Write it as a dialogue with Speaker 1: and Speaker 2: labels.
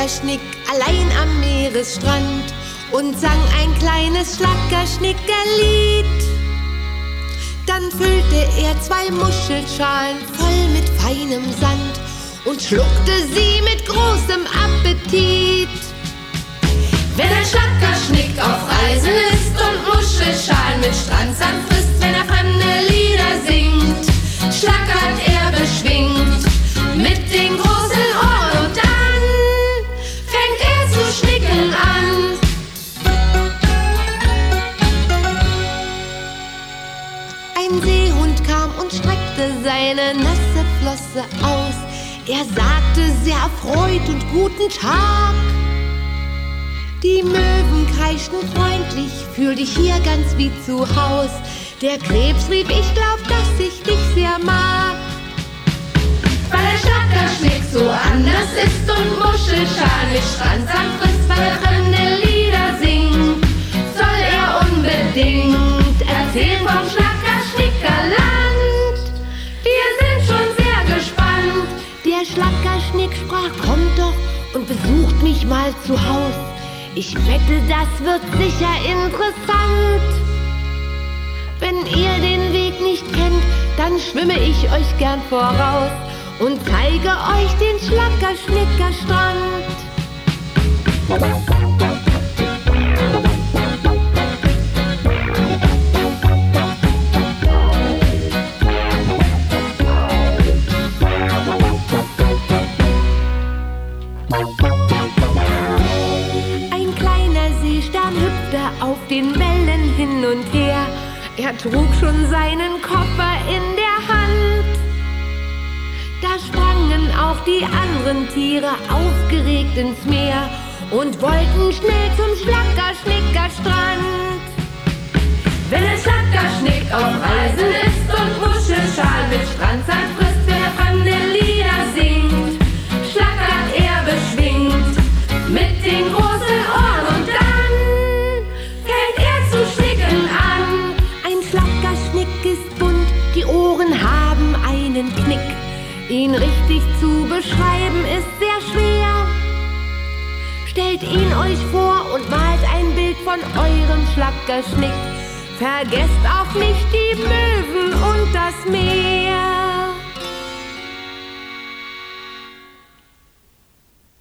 Speaker 1: Schlackerschnick allein am Meeresstrand und sang ein kleines Schlackerschnickerlied. Dann füllte er 2 Muschelschalen voll mit feinem Sand und schluckte sie mit großem Appetit. Wenn ein Schlackerschnick auf Reisen ist und Muschelschalen mit Strandsand frisst, wenn er fremde Lieder singt, schlackert er beschwingt mit den großen Ohren und dann fängt er zu schnicken an. Ein Seehund kam und streckte seine nasse Flosse aus. Er sagte sehr erfreut und guten Tag. Die Möwen kreischten freundlich, fühl dich hier ganz wie zu Haus. Der Krebs rief, ich glaub, dass ich dich sehr mag. Weil der Schlackerschnick so anders ist und Muschelschalen mit Strandsand frisst, weil er fremde Lieder singt, soll er unbedingt erzählen vom Schlackerschnickerland. Wir sind schon sehr gespannt. Der Schlackerschnick sprach, kommt doch und besucht mich mal zu Haus. Ich wette, das wird sicher interessant. Wenn ihr den Weg nicht kennt, dann schwimme ich euch gern voraus und zeige euch den Schlackerschnickerstrand. Ein kleiner Seestern hüpfte auf den Wellen hin und her. Er trug schon seinen Koffer in der Hand. Da sprangen auch die anderen Tiere aufgeregt ins Meer und wollten schnell zum Schlackerschnickerstrand. Wenn ein Schlackerschnick auf Reisen ist und Muschelschalen mit Strandsand frisst, wenn er fremde Lieder singt, schlackert er beschwingt mit den großen Ohren und dann fängt er zu schnicken an. Ein Schlackerschnick ist bunt, die Ohren haben einen Knick. Ihn richtig zu beschreiben ist sehr schwer. Stellt ihn euch vor und malt ein Bild von eurem Schlackerschnick. Vergesst auch nicht die Möwen und das Meer.